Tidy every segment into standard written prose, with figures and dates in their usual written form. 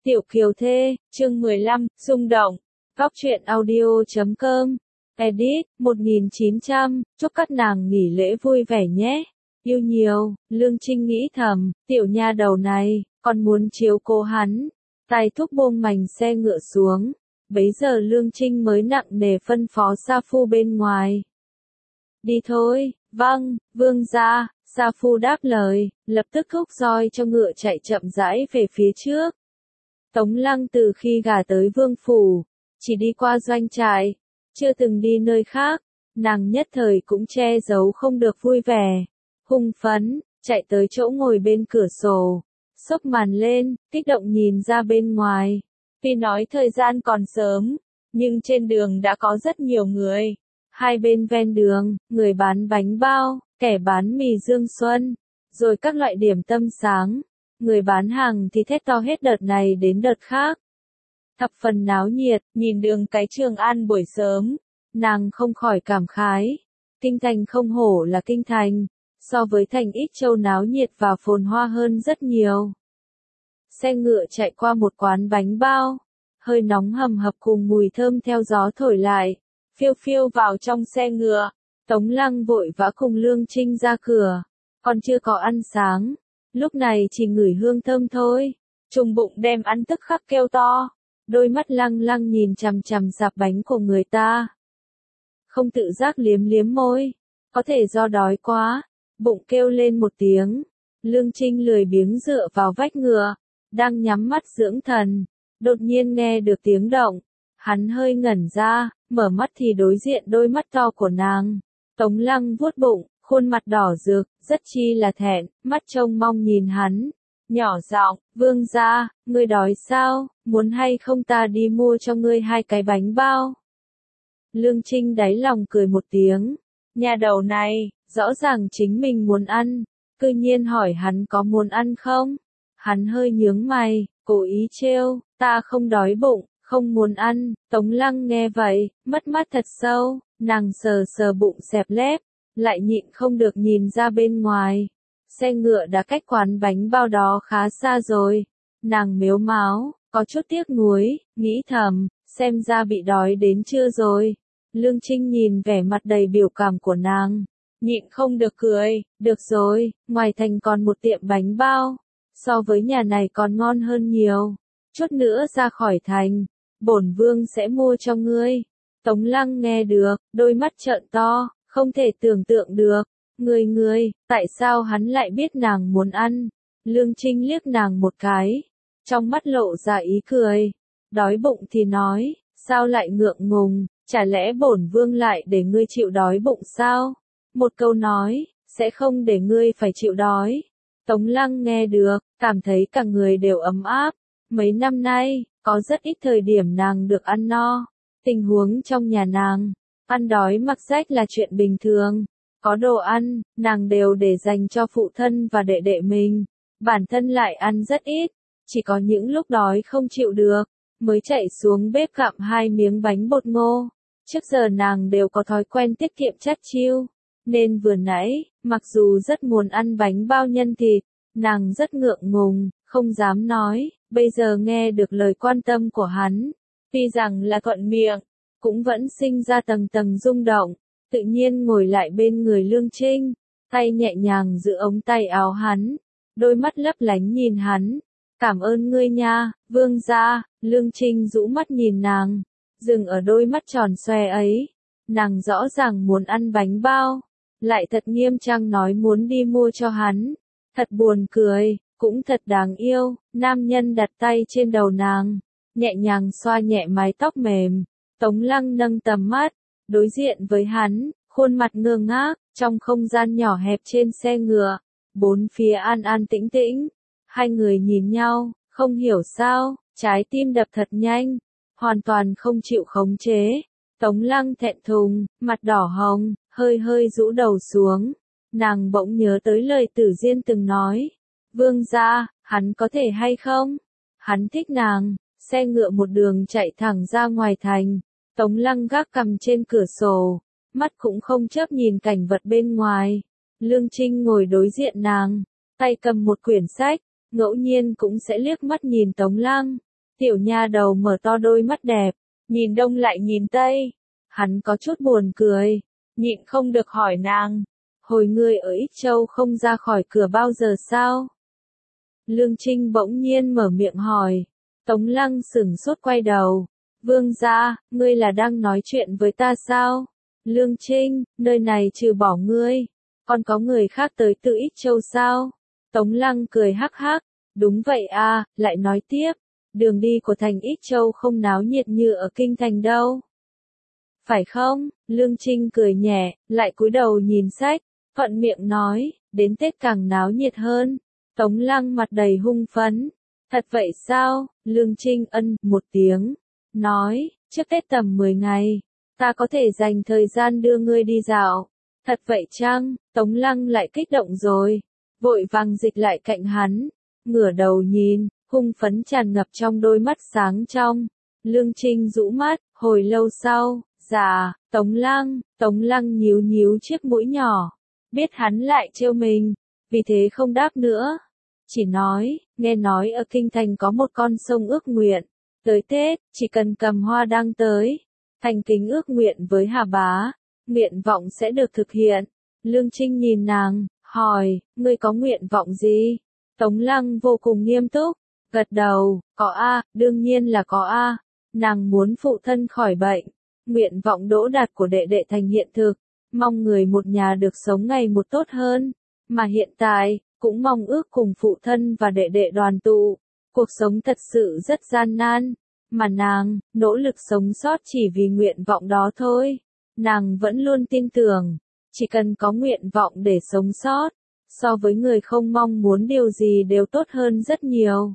Tiểu Kiều Thê, chương 15, rung động. Góc truyện audio.com. Edit, 1900, chúc các nàng nghỉ lễ vui vẻ nhé. Yêu nhiều, Lương Trinh nghĩ thầm, tiểu nha đầu này, còn muốn chiếu cố hắn. Tay thúc buông mành xe ngựa xuống. Bấy giờ Lương Trinh mới nặng nề phân phó Sa Phu bên ngoài. Đi thôi, vâng, vương gia. Sa Phu đáp lời, lập tức thúc roi cho ngựa chạy chậm rãi về phía trước. Tống Lăng từ khi gả tới vương phủ, chỉ đi qua doanh trại, chưa từng đi nơi khác, nàng nhất thời cũng che giấu không được vui vẻ, hưng phấn, chạy tới chỗ ngồi bên cửa sổ, xốc màn lên, kích động nhìn ra bên ngoài. Tuy nói thời gian còn sớm, nhưng trên đường đã có rất nhiều người. Hai bên ven đường, người bán bánh bao, kẻ bán mì Dương Xuân, rồi các loại điểm tâm sáng. Người bán hàng thì thét to hết đợt này đến đợt khác. Thập phần náo nhiệt, nhìn đường cái Trường An buổi sớm, nàng không khỏi cảm khái. Kinh thành không hổ là kinh thành, so với thành Ích Châu náo nhiệt và phồn hoa hơn rất nhiều. Xe ngựa chạy qua một quán bánh bao, hơi nóng hầm hập cùng mùi thơm theo gió thổi lại, phiêu phiêu vào trong xe ngựa. Tống Lăng vội vã cùng Lương Trinh ra cửa, còn chưa có ăn sáng. Lúc này chỉ ngửi hương thơm thôi, trùng bụng đem ăn tức khắc kêu to, đôi mắt lăng lăng nhìn chằm chằm sạp bánh của người ta. Không tự giác liếm liếm môi, có thể do đói quá, bụng kêu lên một tiếng. Lương Trinh lười biếng dựa vào vách ngựa, đang nhắm mắt dưỡng thần, đột nhiên nghe được tiếng động. Hắn hơi ngẩn ra, mở mắt thì đối diện đôi mắt to của nàng. Tống Lăng vuốt bụng, khuôn mặt đỏ rực, rất chi là thẹn, mắt trông mong nhìn hắn. Nhỏ giọng, vương gia, ngươi đói sao, muốn hay không ta đi mua cho ngươi 2 cái bánh bao. Lương Trinh đáy lòng cười một tiếng, nhà đầu này, rõ ràng chính mình muốn ăn, cư nhiên hỏi hắn có muốn ăn không. Hắn hơi nhướng mày, cố ý trêu, ta không đói bụng, không muốn ăn. Tống Lăng nghe vậy, mất mát thật sâu, nàng sờ sờ bụng xẹp lép, lại nhịn không được nhìn ra bên ngoài. Xe ngựa đã cách quán bánh bao đó khá xa rồi. Nàng mếu máo, có chút tiếc nuối, nghĩ thầm, xem ra bị đói đến trưa rồi. Lương Trinh nhìn vẻ mặt đầy biểu cảm của nàng, nhịn không được cười, được rồi, ngoài thành còn một tiệm bánh bao, so với nhà này còn ngon hơn nhiều. Chút nữa ra khỏi thành, bổn vương sẽ mua cho ngươi. Tống Lăng nghe được, đôi mắt trợn to, không thể tưởng tượng được. Ngươi, tại sao hắn lại biết nàng muốn ăn? Lương Trinh liếc nàng một cái, trong mắt lộ ra ý cười. Đói bụng thì nói, sao lại ngượng ngùng, chả lẽ bổn vương lại để ngươi chịu đói bụng sao? Một câu nói, sẽ không để ngươi phải chịu đói. Tống Lăng nghe được, cảm thấy cả người đều ấm áp. Mấy năm nay, có rất ít thời điểm nàng được ăn no. Tình huống trong nhà nàng, ăn đói mặc rách là chuyện bình thường. Có đồ ăn, nàng đều để dành cho phụ thân và đệ đệ mình. Bản thân lại ăn rất ít, chỉ có những lúc đói không chịu được, mới chạy xuống bếp gặm 2 miếng bánh bột ngô. Trước giờ nàng đều có thói quen tiết kiệm chắt chiu, nên vừa nãy, mặc dù rất muốn ăn bánh bao nhân thịt, nàng rất ngượng ngùng, không dám nói. Bây giờ nghe được lời quan tâm của hắn, tuy rằng là thuận miệng, cũng vẫn sinh ra tầng tầng rung động. Tự nhiên ngồi lại bên người Lương Trinh, tay nhẹ nhàng giữ ống tay áo hắn, đôi mắt lấp lánh nhìn hắn. Cảm ơn ngươi nha, vương gia. Lương Trinh rũ mắt nhìn nàng, dừng ở đôi mắt tròn xoe ấy. Nàng rõ ràng muốn ăn bánh bao, lại thật nghiêm trang nói muốn đi mua cho hắn. Thật buồn cười, cũng thật đáng yêu. Nam nhân đặt tay trên đầu nàng, nhẹ nhàng xoa nhẹ mái tóc mềm. Tống Lăng nâng tầm mắt, đối diện với hắn, khuôn mặt ngơ ngác, trong không gian nhỏ hẹp trên xe ngựa, bốn phía an an tĩnh tĩnh. Hai người nhìn nhau, không hiểu sao, trái tim đập thật nhanh, hoàn toàn không chịu khống chế. Tống Lăng thẹn thùng, mặt đỏ hồng, hơi hơi rũ đầu xuống. Nàng bỗng nhớ tới lời Tử Diên từng nói, vương gia, hắn có thể hay không? Hắn thích nàng. Xe ngựa một đường chạy thẳng ra ngoài thành. Tống Lăng gác cằm trên cửa sổ, mắt cũng không chớp nhìn cảnh vật bên ngoài. Lương Trinh ngồi đối diện nàng, tay cầm một quyển sách, ngẫu nhiên cũng sẽ liếc mắt nhìn Tống Lăng. Tiểu nha đầu mở to đôi mắt đẹp, nhìn đông lại nhìn tây. Hắn có chút buồn cười, nhịn không được hỏi nàng, hồi ngươi ở Ích Châu không ra khỏi cửa bao giờ sao? Lương Trinh bỗng nhiên mở miệng hỏi. Tống Lăng sửng sốt quay đầu. Vương gia, ngươi là đang nói chuyện với ta sao? Lương Trinh, nơi này trừ bỏ ngươi, còn có người khác tới từ Ích Châu sao? Tống Lăng cười hắc hắc. Đúng vậy à, lại nói tiếp. Đường đi của thành Ích Châu không náo nhiệt như ở Kinh Thành đâu. Phải không? Lương Trinh cười nhẹ, lại cúi đầu nhìn sách, thuận miệng nói, đến Tết càng náo nhiệt hơn. Tống Lăng mặt đầy hung phấn. Thật vậy sao? Lương Trinh một tiếng, nói, trước Tết tầm 10 ngày, ta có thể dành thời gian đưa ngươi đi dạo. Thật vậy chăng? Tống Lăng lại kích động rồi, vội vàng dịch lại cạnh hắn, ngửa đầu nhìn, hung phấn tràn ngập trong đôi mắt sáng trong. Lương Trinh rũ mắt, hồi lâu sau, dạ, Tống Lăng nhíu nhíu chiếc mũi nhỏ, biết hắn lại trêu mình, vì thế không đáp nữa. Chỉ nói, nghe nói ở Kinh Thành có một con sông ước nguyện, tới Tết, chỉ cần cầm hoa đăng tới, thành kính ước nguyện với Hà Bá, nguyện vọng sẽ được thực hiện. Lương Trinh nhìn nàng, hỏi, ngươi có nguyện vọng gì? Tống Lăng vô cùng nghiêm túc, gật đầu, có a, đương nhiên là có a. Nàng muốn phụ thân khỏi bệnh, nguyện vọng đỗ đạt của đệ đệ thành hiện thực, mong người một nhà được sống ngày một tốt hơn, mà hiện tại, cũng mong ước cùng phụ thân và đệ đệ đoàn tụ. Cuộc sống thật sự rất gian nan, mà nàng, nỗ lực sống sót chỉ vì nguyện vọng đó thôi. Nàng vẫn luôn tin tưởng, chỉ cần có nguyện vọng để sống sót, so với người không mong muốn điều gì đều tốt hơn rất nhiều.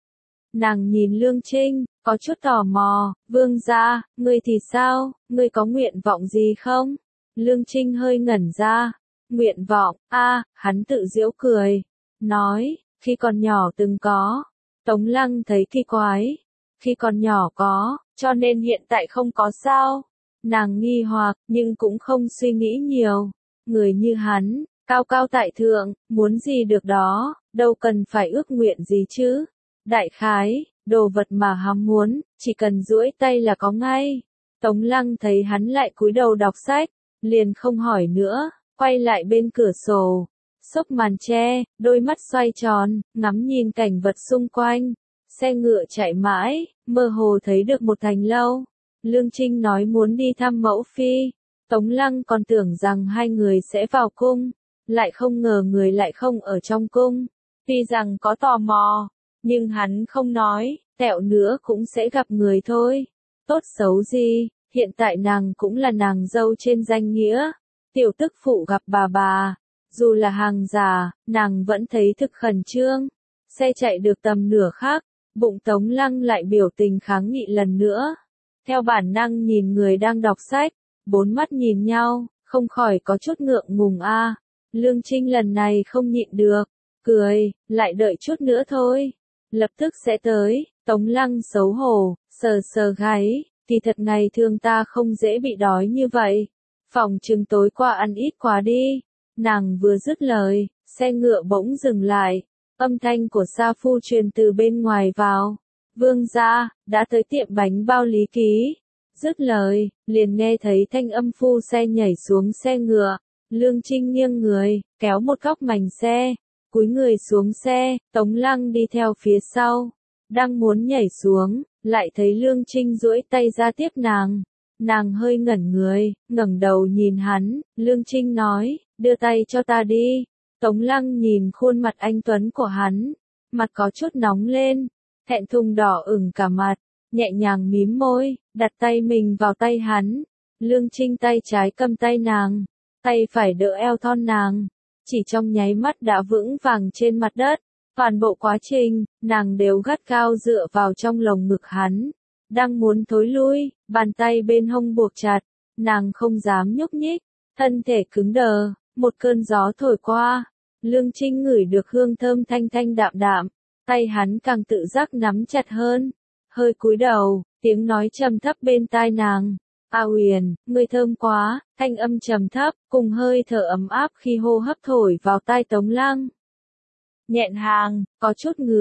Nàng nhìn Lương Trinh, có chút tò mò, vương gia, ngươi thì sao, ngươi có nguyện vọng gì không? Lương Trinh hơi ngẩn ra, nguyện vọng, hắn tự giễu cười, nói, khi còn nhỏ từng có. Tống Lăng thấy kỳ quái, khi còn nhỏ có, cho nên hiện tại không có sao? Nàng nghi hoặc, nhưng cũng không suy nghĩ nhiều. Người như hắn, cao cao tại thượng, muốn gì được đó, đâu cần phải ước nguyện gì chứ. Đại khái, đồ vật mà hắn muốn, chỉ cần duỗi tay là có ngay. Tống Lăng thấy hắn lại cúi đầu đọc sách, liền không hỏi nữa, quay lại bên cửa sổ, xốc màn che, đôi mắt xoay tròn, ngắm nhìn cảnh vật xung quanh. Xe ngựa chạy mãi, mơ hồ thấy được một thành lâu. Lương Trinh nói muốn đi thăm mẫu phi. Tống Lăng còn tưởng rằng hai người sẽ vào cung, lại không ngờ người lại không ở trong cung. Tuy rằng có tò mò, nhưng hắn không nói, tẹo nữa cũng sẽ gặp người thôi. Tốt xấu gì, hiện tại nàng cũng là nàng dâu trên danh nghĩa. Tiểu tức phụ gặp bà, dù là hàng già, nàng vẫn thấy thực khẩn trương. Xe chạy được tầm nửa khắc, bụng Tống Lăng lại biểu tình kháng nghị lần nữa. Theo bản năng nhìn người đang đọc sách, bốn mắt nhìn nhau, không khỏi có chút ngượng ngùng a. Lương Trinh lần này không nhịn được, cười, lại đợi chút nữa thôi. Lập tức sẽ tới. Tống Lăng xấu hổ, sờ sờ gáy, kỳ thật ngày thường ta không dễ bị đói như vậy. Phòng chừng tối qua ăn ít quá đi. Nàng vừa dứt lời, xe ngựa bỗng dừng lại. Âm thanh của Sa Phu truyền từ bên ngoài vào. Vương gia, đã tới tiệm bánh bao Lý Ký. Dứt lời, liền nghe thấy thanh âm phu xe nhảy xuống xe ngựa. Lương Trinh nghiêng người, kéo một góc mành xe, cúi người xuống xe, Tống Lăng đi theo phía sau. Đang muốn nhảy xuống, lại thấy Lương Trinh duỗi tay ra tiếp nàng. Nàng hơi ngẩn người, ngẩng đầu nhìn hắn, Lương Trinh nói, đưa tay cho ta đi. Tống Lăng nhìn khuôn mặt anh tuấn của hắn, mặt có chút nóng lên, thẹn thùng đỏ ửng cả mặt, nhẹ nhàng mím môi, đặt tay mình vào tay hắn. Lương Trinh tay trái cầm tay nàng, tay phải đỡ eo thon nàng, chỉ trong nháy mắt đã vững vàng trên mặt đất. Toàn bộ quá trình, nàng đều gắt gao dựa vào trong lồng ngực hắn. Đang muốn thối lui, bàn tay bên hông buộc chặt, nàng không dám nhúc nhích, thân thể cứng đờ. Một cơn gió thổi qua, Lương Trinh ngửi được hương thơm thanh thanh đạm đạm, tay hắn càng tự giác nắm chặt hơn. Hơi cúi đầu, tiếng nói trầm thấp bên tai nàng. A Huyền, ngươi thơm quá, thanh âm trầm thấp, cùng hơi thở ấm áp khi hô hấp thổi vào tai Tống Lăng. Nhẹn hàng, có chút ngứa,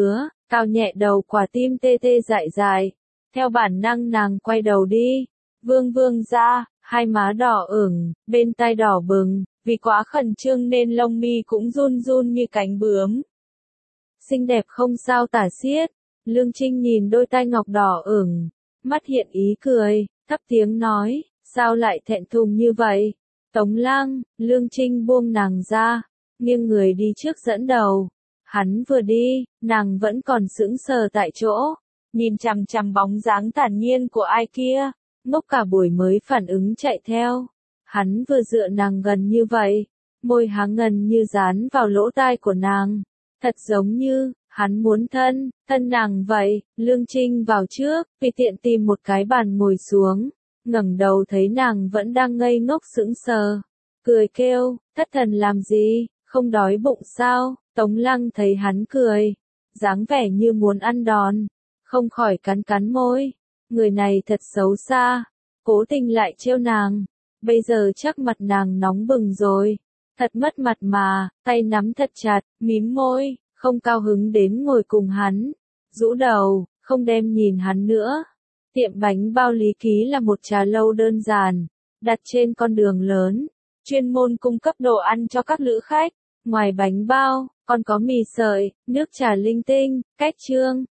Cao nhẹ đầu quả tim tê tê dại dại. Theo bản năng nàng quay đầu đi. Vương Vương ra, hai má đỏ ửng, bên tai đỏ bừng, vì quá khẩn trương nên lông mi cũng run run như cánh bướm. Xinh đẹp không sao tả xiết. Lương Trinh nhìn đôi tai ngọc đỏ ửng, mắt hiện ý cười, thấp tiếng nói, sao lại thẹn thùng như vậy? Tống Lăng, Lương Trinh buông nàng ra, nghiêng người đi trước dẫn đầu. Hắn vừa đi, nàng vẫn còn sững sờ tại chỗ, nhìn chằm chằm bóng dáng thản nhiên của ai kia, ngốc cả buổi mới phản ứng chạy theo. Hắn vừa dựa nàng gần như vậy, môi há ngần như dán vào lỗ tai của nàng, thật giống như hắn muốn thân nàng vậy. Lương Trinh vào trước, vì tiện tìm một cái bàn ngồi xuống, ngẩng đầu thấy nàng vẫn đang ngây ngốc sững sờ, cười kêu, thất thần làm gì, không đói bụng sao? Tống Lăng thấy hắn cười, dáng vẻ như muốn ăn đòn, không khỏi cắn cắn môi, người này thật xấu xa, cố tình lại trêu nàng, bây giờ chắc mặt nàng nóng bừng rồi, thật mất mặt mà, tay nắm thật chặt, mím môi, không cao hứng đến ngồi cùng hắn, rũ đầu, không đem nhìn hắn nữa. Tiệm bánh bao Lý Ký là một trà lâu đơn giản, đặt trên con đường lớn, chuyên môn cung cấp đồ ăn cho các lữ khách. Ngoài bánh bao, còn có mì sợi, nước trà linh tinh, cách trương,